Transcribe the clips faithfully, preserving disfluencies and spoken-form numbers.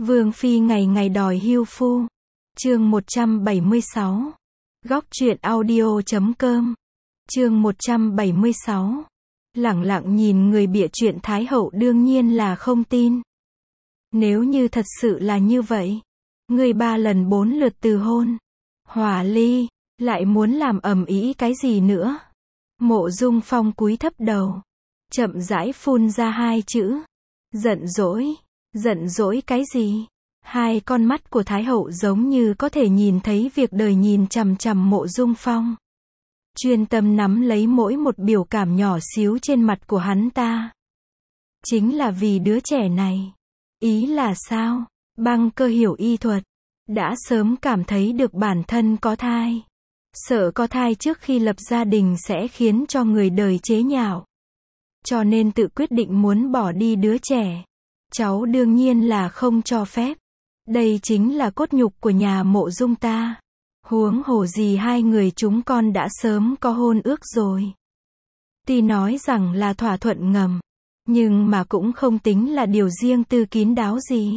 Vương phi ngày ngày đòi hưu phu. Chương một trăm bảy mươi sáu. Góc truyện audio chấm com. Chương một trăm bảy mươi sáu. Lẳng lặng nhìn người bịa chuyện Thái hậu đương nhiên là không tin. Nếu như thật sự là như vậy, người ba lần bốn lượt từ hôn, hòa ly, lại muốn làm ầm ĩ cái gì nữa? Mộ Dung Phong cúi thấp đầu, chậm rãi phun ra hai chữ: giận dỗi. Giận dỗi cái gì? Hai con mắt của Thái hậu giống như có thể nhìn thấy việc đời nhìn chằm chằm Mộ Dung Phong, chuyên tâm nắm lấy mỗi một biểu cảm nhỏ xíu trên mặt của hắn ta. Chính là vì đứa trẻ này. Ý là sao? Băng Cơ hiểu y thuật, đã sớm cảm thấy được bản thân có thai. Sợ có thai trước khi lập gia đình sẽ khiến cho người đời chế nhạo, cho nên tự quyết định muốn bỏ đi đứa trẻ. Cháu đương nhiên là không cho phép. Đây chính là cốt nhục của nhà Mộ Dung ta. Huống hồ gì hai người chúng con đã sớm có hôn ước rồi. Tuy nói rằng là thỏa thuận ngầm, nhưng mà cũng không tính là điều riêng tư kín đáo gì.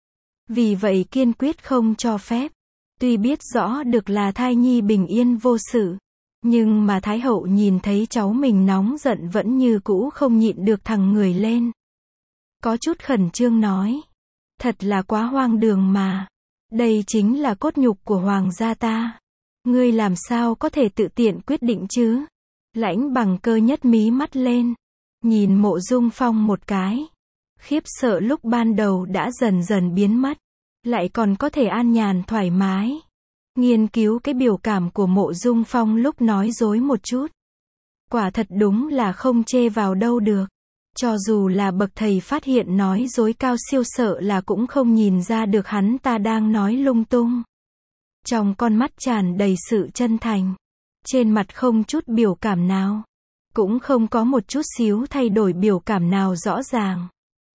Vì vậy kiên quyết không cho phép. Tuy biết rõ được là thai nhi bình yên vô sự, nhưng mà Thái hậu nhìn thấy cháu mình nóng giận vẫn như cũ không nhịn được thẳng người lên. Có chút khẩn trương nói: thật là quá hoang đường mà. Đây chính là cốt nhục của hoàng gia ta. Ngươi làm sao có thể tự tiện quyết định chứ? Lãnh Bằng Cơ nhất mí mắt lên, nhìn Mộ Dung Phong một cái. Khiếp sợ lúc ban đầu đã dần dần biến mất, lại còn có thể an nhàn thoải mái. Nghiên cứu cái biểu cảm của Mộ Dung Phong lúc nói dối một chút, quả thật đúng là không chê vào đâu được. Cho dù là bậc thầy phát hiện nói dối cao siêu sợ là cũng không nhìn ra được hắn ta đang nói lung tung. Trong con mắt tràn đầy sự chân thành, trên mặt không chút biểu cảm nào, cũng không có một chút xíu thay đổi biểu cảm nào rõ ràng.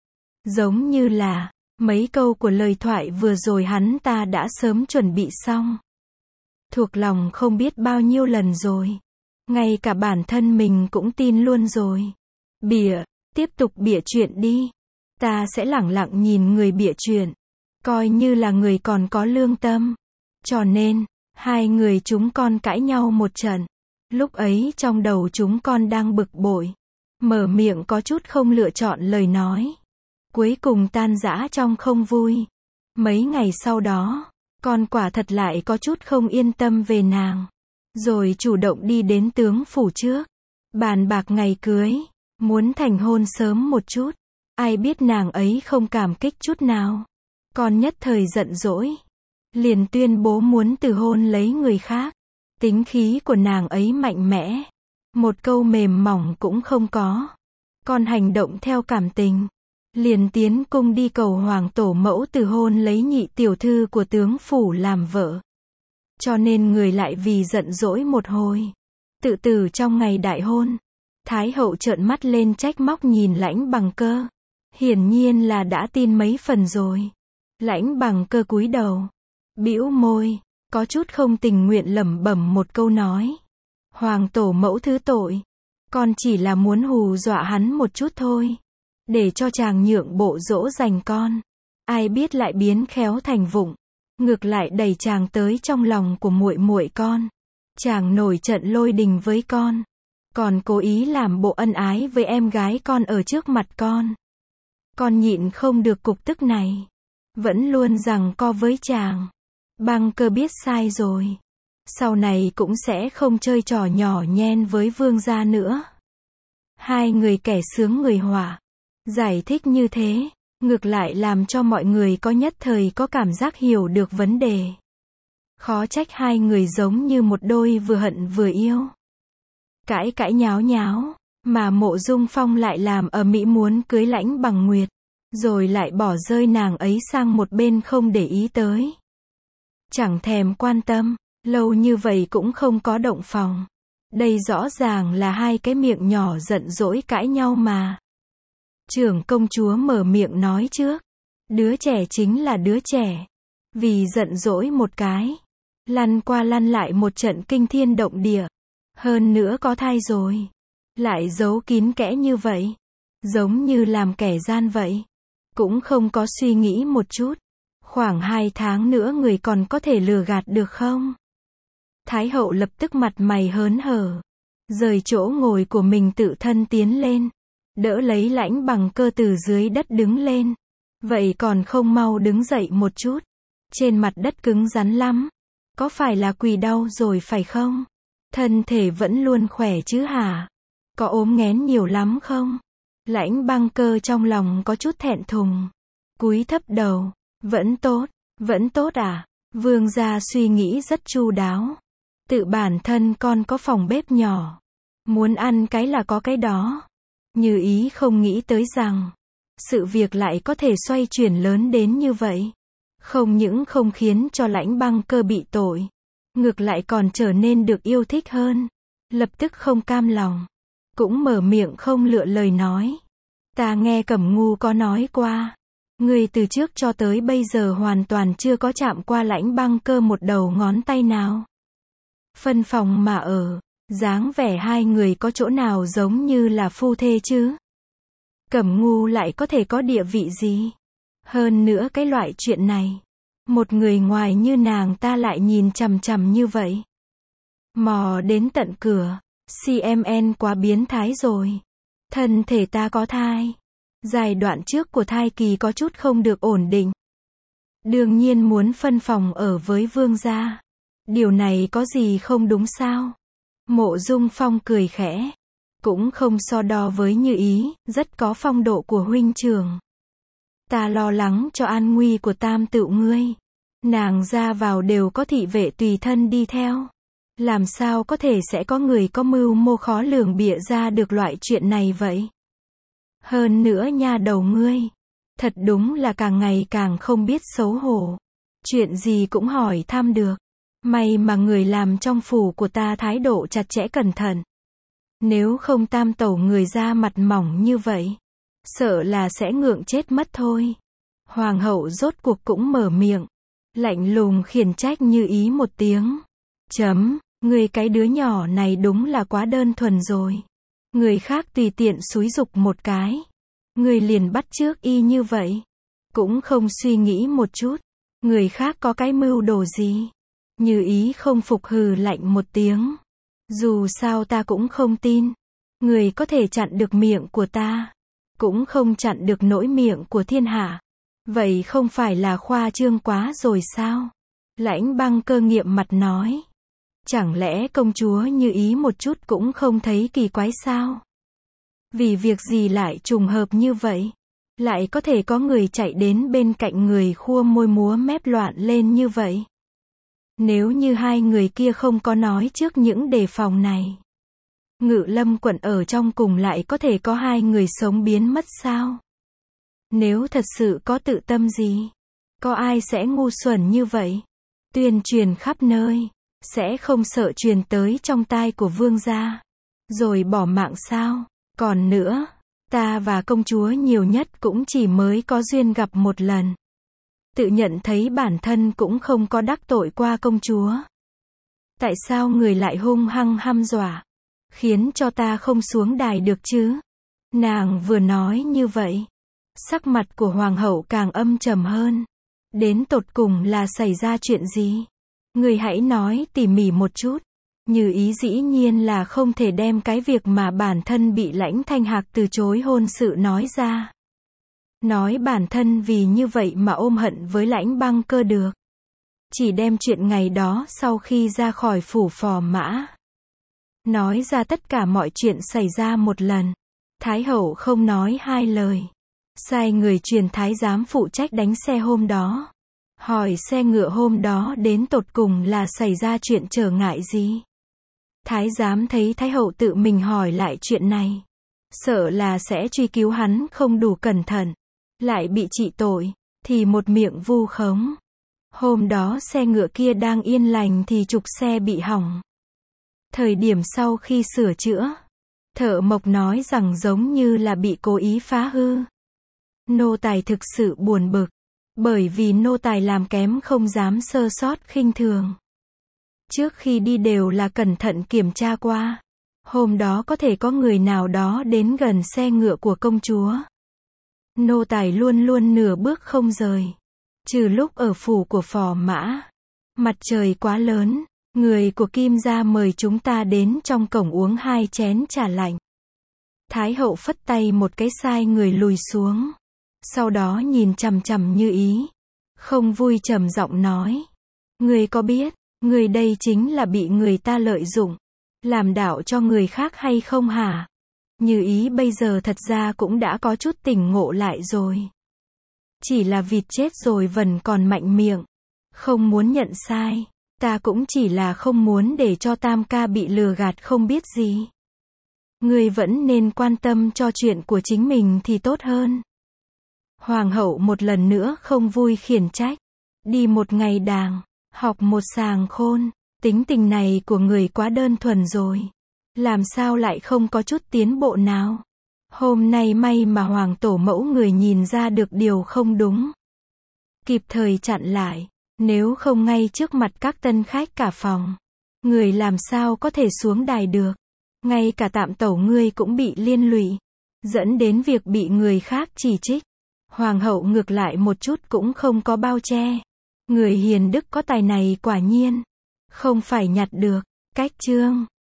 Giống như là mấy câu của lời thoại vừa rồi hắn ta đã sớm chuẩn bị xong, thuộc lòng không biết bao nhiêu lần rồi, ngay cả bản thân mình cũng tin luôn rồi. Bịa, tiếp tục bịa chuyện đi. Ta sẽ lẳng lặng nhìn người bịa chuyện, coi như là người còn có lương tâm. Cho nên, hai người chúng con cãi nhau một trận. Lúc ấy trong đầu chúng con đang bực bội, mở miệng có chút không lựa chọn lời nói, cuối cùng tan rã trong không vui. Mấy ngày sau đó, con quả thật lại có chút không yên tâm về nàng, rồi chủ động đi đến tướng phủ trước, bàn bạc ngày cưới, muốn thành hôn sớm một chút. Ai biết nàng ấy không cảm kích chút nào, con nhất thời giận dỗi, liền tuyên bố muốn từ hôn lấy người khác. Tính khí của nàng ấy mạnh mẽ, một câu mềm mỏng cũng không có. Con hành động theo cảm tình, liền tiến cung đi cầu hoàng tổ mẫu từ hôn lấy nhị tiểu thư của tướng phủ làm vợ. Cho nên người lại vì giận dỗi một hồi. Tự tử trong ngày đại hôn. Thái hậu trợn mắt lên trách móc nhìn Lãnh Bằng Cơ. Hiển nhiên là đã tin mấy phần rồi. Lãnh Bằng Cơ cúi đầu, bĩu môi, có chút không tình nguyện lẩm bẩm một câu nói: hoàng tổ mẫu thứ tội, con chỉ là muốn hù dọa hắn một chút thôi, để cho chàng nhượng bộ dỗ dành con. Ai biết lại biến khéo thành vụng, ngược lại đẩy chàng tới trong lòng của muội muội con. Chàng nổi trận lôi đình với con, còn cố ý làm bộ ân ái với em gái con ở trước mặt con. Con nhịn không được cục tức này, vẫn luôn giằng co với chàng. Băng Cơ biết sai rồi, sau này cũng sẽ không chơi trò nhỏ nhen với vương gia nữa. Hai người kẻ sướng người họa, giải thích như thế, ngược lại làm cho mọi người có nhất thời có cảm giác hiểu được vấn đề. Khó trách hai người giống như một đôi vừa hận vừa yêu. Cãi cãi nháo nháo, mà Mộ Dung Phong lại làm ầm ĩ muốn cưới Lãnh Bằng Nguyệt, rồi lại bỏ rơi nàng ấy sang một bên không để ý tới. Chẳng thèm quan tâm, lâu như vậy cũng không có động phòng. Đây rõ ràng là hai cái miệng nhỏ giận dỗi cãi nhau mà. Trưởng công chúa mở miệng nói trước. Đứa trẻ chính là đứa trẻ. Vì giận dỗi một cái, lăn qua lăn lại một trận kinh thiên động địa. Hơn nữa có thai rồi, lại giấu kín kẽ như vậy, giống như làm kẻ gian vậy. Cũng không có suy nghĩ một chút. Khoảng hai tháng nữa người còn có thể lừa gạt được không? Thái hậu lập tức mặt mày hớn hở. Rời chỗ ngồi của mình tự thân tiến lên. Đỡ lấy Lãnh Bằng Cơ từ dưới đất đứng lên. Vậy còn không mau đứng dậy một chút. Trên mặt đất cứng rắn lắm. Có phải là quỳ đau rồi phải không? Thân thể vẫn luôn khỏe chứ hả? Có ốm nghén nhiều lắm không? Lãnh Băng Cơ trong lòng có chút thẹn thùng. Cúi thấp đầu. Vẫn tốt, vẫn tốt à? Vương gia suy nghĩ rất chu đáo. Tự bản thân con có phòng bếp nhỏ. Muốn ăn cái là có cái đó. Như Ý không nghĩ tới rằng sự việc lại có thể xoay chuyển lớn đến như vậy. Không những không khiến cho Lãnh Băng Cơ bị tội, ngược lại còn trở nên được yêu thích hơn. Lập tức không cam lòng, cũng mở miệng không lựa lời nói. Ta nghe Cẩm Ngu có nói qua, người từ trước cho tới bây giờ hoàn toàn chưa có chạm qua Lãnh Băng Cơ một đầu ngón tay nào. Phân phòng mà ở, dáng vẻ hai người có chỗ nào giống như là phu thê chứ? Cẩm Ngu lại có thể có địa vị gì? Hơn nữa cái loại chuyện này, một người ngoài như nàng ta lại nhìn chằm chằm như vậy. Mò đến tận cửa, xê em en quá biến thái rồi. Thân thể ta có thai. Giai đoạn trước của thai kỳ có chút không được ổn định. Đương nhiên muốn phân phòng ở với vương gia. Điều này có gì không đúng sao? Mộ Dung Phong cười khẽ. Cũng không so đo với Như Ý, rất có phong độ của huynh trưởng. Ta lo lắng cho an nguy của tam tựu ngươi. Nàng ra vào đều có thị vệ tùy thân đi theo. Làm sao có thể sẽ có người có mưu mô khó lường bịa ra được loại chuyện này vậy? Hơn nữa nha đầu ngươi, thật đúng là càng ngày càng không biết xấu hổ. Chuyện gì cũng hỏi thăm được. May mà người làm trong phủ của ta thái độ chặt chẽ cẩn thận. Nếu không tam tẩu người ra mặt mỏng như vậy, sợ là sẽ ngượng chết mất thôi. Hoàng hậu rốt cuộc cũng mở miệng, lạnh lùng khiển trách Như Ý một tiếng. Chấm, người cái đứa nhỏ này đúng là quá đơn thuần rồi. Người khác tùy tiện xúi giục một cái, người liền bắt chước y như vậy. Cũng không suy nghĩ một chút, người khác có cái mưu đồ gì. Như Ý không phục hừ lạnh một tiếng. Dù sao ta cũng không tin. Người có thể chặn được miệng của ta, cũng không chặn được nỗi miệng của thiên hạ. Vậy không phải là khoa trương quá rồi sao? Lãnh Băng Cơ nghiệm mặt nói. Chẳng lẽ công chúa Như Ý một chút cũng không thấy kỳ quái sao? Vì việc gì lại trùng hợp như vậy? Lại có thể có người chạy đến bên cạnh người khua môi múa mép loạn lên như vậy? Nếu như hai người kia không có nói trước những đề phòng này, Ngự Lâm quận ở trong cùng lại có thể có hai người sống biến mất sao? Nếu thật sự có tự tâm gì, có ai sẽ ngu xuẩn như vậy? Tuyên truyền khắp nơi, sẽ không sợ truyền tới trong tai của vương gia, rồi bỏ mạng sao? Còn nữa, ta và công chúa nhiều nhất cũng chỉ mới có duyên gặp một lần. Tự nhận thấy bản thân cũng không có đắc tội qua công chúa. Tại sao người lại hung hăng hăm dọa, khiến cho ta không xuống đài được chứ? Nàng vừa nói như vậy, sắc mặt của hoàng hậu càng âm trầm hơn. Đến tột cùng là xảy ra chuyện gì? Người hãy nói tỉ mỉ một chút. Như Ý dĩ nhiên là không thể đem cái việc mà bản thân bị Lãnh Thanh Hạc từ chối hôn sự nói ra. Nói bản thân vì như vậy mà ôm hận với Lãnh Băng Cơ được. Chỉ đem chuyện ngày đó sau khi ra khỏi phủ Phò Mã. Nói ra tất cả mọi chuyện xảy ra một lần. Thái hậu không nói hai lời. Sai người truyền thái giám phụ trách đánh xe hôm đó. Hỏi xe ngựa hôm đó đến tột cùng là xảy ra chuyện trở ngại gì? Thái giám thấy Thái hậu tự mình hỏi lại chuyện này, sợ là sẽ truy cứu hắn không đủ cẩn thận, lại bị trị tội, thì một miệng vu khống. Hôm đó xe ngựa kia đang yên lành thì trục xe bị hỏng. Thời điểm sau khi sửa chữa, thợ mộc nói rằng giống như là bị cố ý phá hư. Nô tài thực sự buồn bực, bởi vì nô tài làm kém không dám sơ sót khinh thường. Trước khi đi đều là cẩn thận kiểm tra qua. Hôm đó có thể có người nào đó đến gần xe ngựa của công chúa. Nô tài luôn luôn nửa bước không rời. Trừ lúc ở phủ của phò mã, mặt trời quá lớn, người của Kim gia mời chúng ta đến trong cổng uống hai chén trà lạnh. Thái hậu phất tay một cái sai người lùi xuống. Sau đó nhìn chằm chằm Như Ý. Không vui trầm giọng nói. Người có biết, người đây chính là bị người ta lợi dụng, làm đạo cho người khác hay không hả? Như Ý bây giờ thật ra cũng đã có chút tỉnh ngộ lại rồi. Chỉ là vịt chết rồi vẫn còn mạnh miệng. Không muốn nhận sai. Ta cũng chỉ là không muốn để cho Tam ca bị lừa gạt không biết gì. Người vẫn nên quan tâm cho chuyện của chính mình thì tốt hơn. Hoàng hậu một lần nữa không vui khiển trách. Đi một ngày đàng, học một sàng khôn. Tính tình này của người quá đơn thuần rồi. Làm sao lại không có chút tiến bộ nào? Hôm nay may mà hoàng tổ mẫu người nhìn ra được điều không đúng. Kịp thời chặn lại. Nếu không ngay trước mặt các tân khách cả phòng. Người làm sao có thể xuống đài được. Ngay cả Tạm tẩu ngươi cũng bị liên lụy. Dẫn đến việc bị người khác chỉ trích. Hoàng hậu ngược lại một chút cũng không có bao che. Người hiền đức có tài này quả nhiên. Không phải nhặt được. Cách chương.